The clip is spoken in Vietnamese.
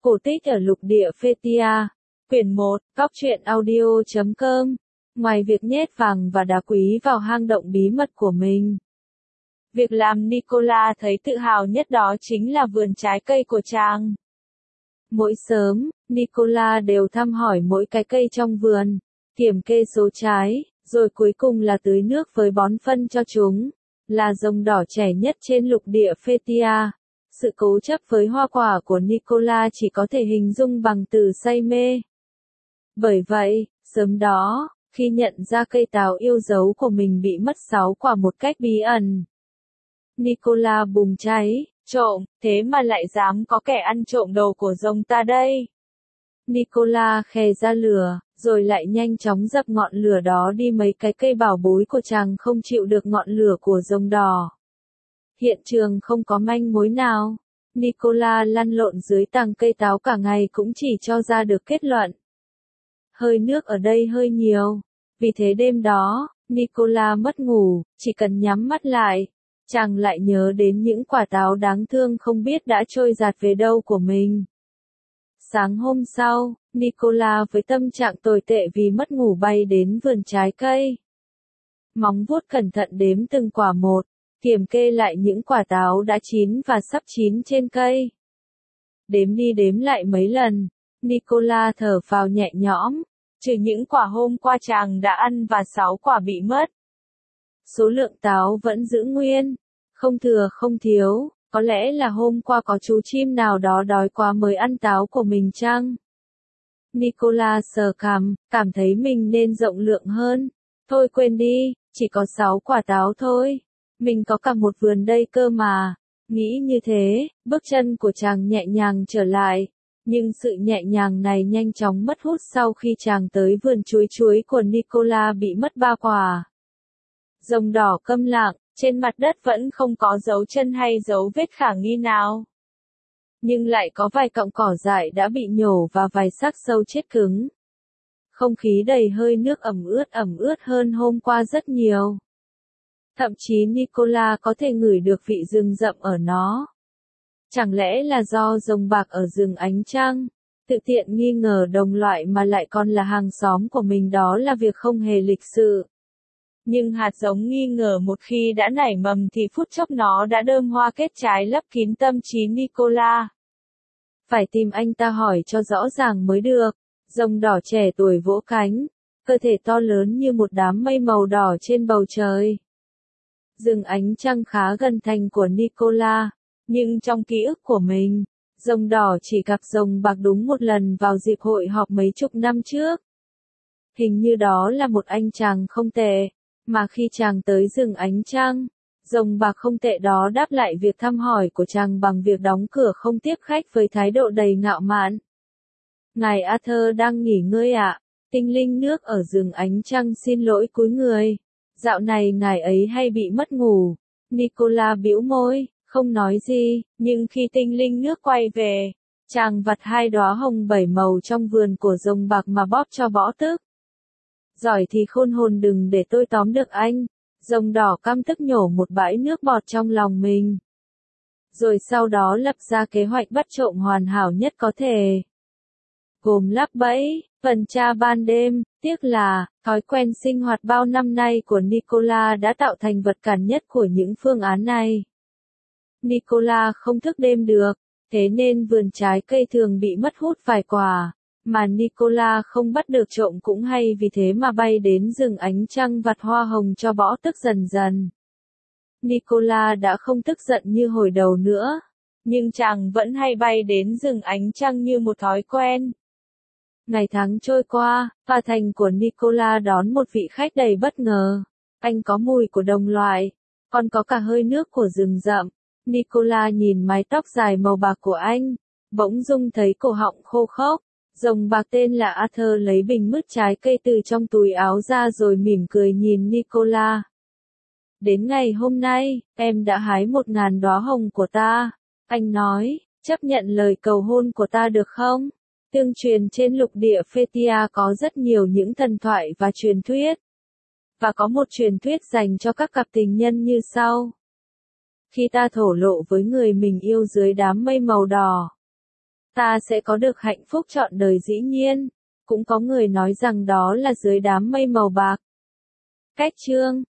Cổ tích ở lục địa Phethia. Quyển 1, Góc truyện audio.com. Ngoài việc nhét vàng và đá quý vào hang động bí mật của mình, việc làm Nicola thấy tự hào nhất đó chính là vườn trái cây của chàng. Mỗi sớm, Nicola đều thăm hỏi mỗi cái cây trong vườn, kiểm kê số trái, rồi cuối cùng là tưới nước với bón phân cho chúng. Là rồng đỏ trẻ nhất trên lục địa Phethia. Sự cố chấp với hoa quả của Nicola chỉ có thể hình dung bằng từ say mê. Bởi vậy, sớm đó, khi nhận ra cây táo yêu dấu của mình bị mất 6 quả một cách bí ẩn, Nicola bùng cháy, trộm, thế mà lại dám có kẻ ăn trộm đồ của rồng ta đây. Nicola khè ra lửa, rồi lại nhanh chóng dập ngọn lửa đó đi. Mấy cái cây bảo bối của chàng không chịu được ngọn lửa của rồng đỏ. Hiện trường không có manh mối nào. Nicola lăn lộn dưới tàng cây táo cả ngày cũng chỉ cho ra được kết luận: hơi nước ở đây hơi nhiều. Vì thế đêm đó, Nicola mất ngủ, chỉ cần nhắm mắt lại, chàng lại nhớ đến những quả táo đáng thương không biết đã trôi dạt về đâu của mình. Sáng hôm sau, Nicola với tâm trạng tồi tệ vì mất ngủ bay đến vườn trái cây. Móng vuốt cẩn thận đếm từng quả một, kiểm kê lại những quả táo đã chín và sắp chín trên cây. Đếm đi đếm lại mấy lần, Nicola thở phào nhẹ nhõm, trừ những quả hôm qua chàng đã ăn và 6 quả bị mất. Số lượng táo vẫn giữ nguyên, không thừa không thiếu. Có lẽ là hôm qua có chú chim nào đó đói quá mới ăn táo của mình chăng? Nicola sờ cằm, cảm thấy mình nên rộng lượng hơn. Thôi quên đi, chỉ có 6 quả táo thôi. Mình có cả một vườn đây cơ mà. Nghĩ như thế, bước chân của chàng nhẹ nhàng trở lại. Nhưng sự nhẹ nhàng này nhanh chóng mất hút sau khi chàng tới vườn chuối của Nicola bị mất 3 quả. Rồng đỏ câm lặng. Trên mặt đất vẫn không có dấu chân hay dấu vết khả nghi nào. Nhưng lại có vài cọng cỏ dại đã bị nhổ và vài xác sâu chết cứng. Không khí đầy hơi nước ẩm ướt hơn hôm qua rất nhiều. Thậm chí Nicola có thể ngửi được vị rừng rậm ở nó. Chẳng lẽ là do rồng bạc ở rừng ánh trăng? Tự tiện nghi ngờ đồng loại mà lại còn là hàng xóm của mình, đó là việc không hề lịch sự. Nhưng hạt giống nghi ngờ một khi đã nảy mầm thì phút chốc nó đã đơm hoa kết trái lấp kín tâm trí Nicola. Phải tìm anh ta hỏi cho rõ ràng mới được. Rồng đỏ trẻ tuổi vỗ cánh, cơ thể to lớn như một đám mây màu đỏ trên bầu trời. Rừng ánh trăng khá gần thành của Nicola, nhưng trong ký ức của mình, rồng đỏ chỉ gặp rồng bạc đúng một lần vào dịp hội họp mấy chục năm trước. Hình như đó là một anh chàng không tệ. Mà khi chàng tới rừng ánh trăng, rồng bạc không tệ đó đáp lại việc thăm hỏi của chàng bằng việc đóng cửa không tiếp khách với thái độ đầy ngạo mạn. Ngài Arthur đang nghỉ ngơi ạ. Tinh linh nước ở rừng ánh trăng xin lỗi cúi người. Dạo này ngài ấy hay bị mất ngủ. Nicola bĩu môi, không nói gì, nhưng khi tinh linh nước quay về, chàng vặt 2 đóa hồng 7 màu trong vườn của rồng bạc mà bóp cho bỏ tức. Giỏi thì khôn hồn đừng để tôi tóm được anh. Rồng đỏ căm tức nhổ một bãi nước bọt trong lòng mình. Rồi sau đó lập ra kế hoạch bắt trộm hoàn hảo nhất có thể. Gồm lắp bẫy, tuần tra ban đêm, tiếc là, thói quen sinh hoạt bao năm nay của Nicola đã tạo thành vật cản nhất của những phương án này. Nicola không thức đêm được, thế nên vườn trái cây thường bị mất hút vài quả. Mà Nicola không bắt được trộm cũng hay vì thế mà bay đến rừng ánh trăng vặt hoa hồng cho bỏ tức dần dần. Nicola đã không tức giận như hồi đầu nữa, nhưng chàng vẫn hay bay đến rừng ánh trăng như một thói quen. Ngày tháng trôi qua, và thành của Nicola đón một vị khách đầy bất ngờ. Anh có mùi của đồng loại, còn có cả hơi nước của rừng rậm. Nicola nhìn mái tóc dài màu bạc của anh, bỗng dưng thấy cổ họng khô khốc. Rồng bạc tên là Arthur lấy bình mứt trái cây từ trong túi áo ra rồi mỉm cười nhìn Nicola. Đến ngày hôm nay, em đã hái 1000 đóa hồng của ta. Anh nói, chấp nhận lời cầu hôn của ta được không? Tương truyền trên lục địa Phethia có rất nhiều những thần thoại và truyền thuyết. Và có một truyền thuyết dành cho các cặp tình nhân như sau. Khi ta thổ lộ với người mình yêu dưới đám mây màu đỏ, ta sẽ có được hạnh phúc trọn đời dĩ nhiên. Cũng có người nói rằng đó là dưới đám mây màu bạc. Cách chương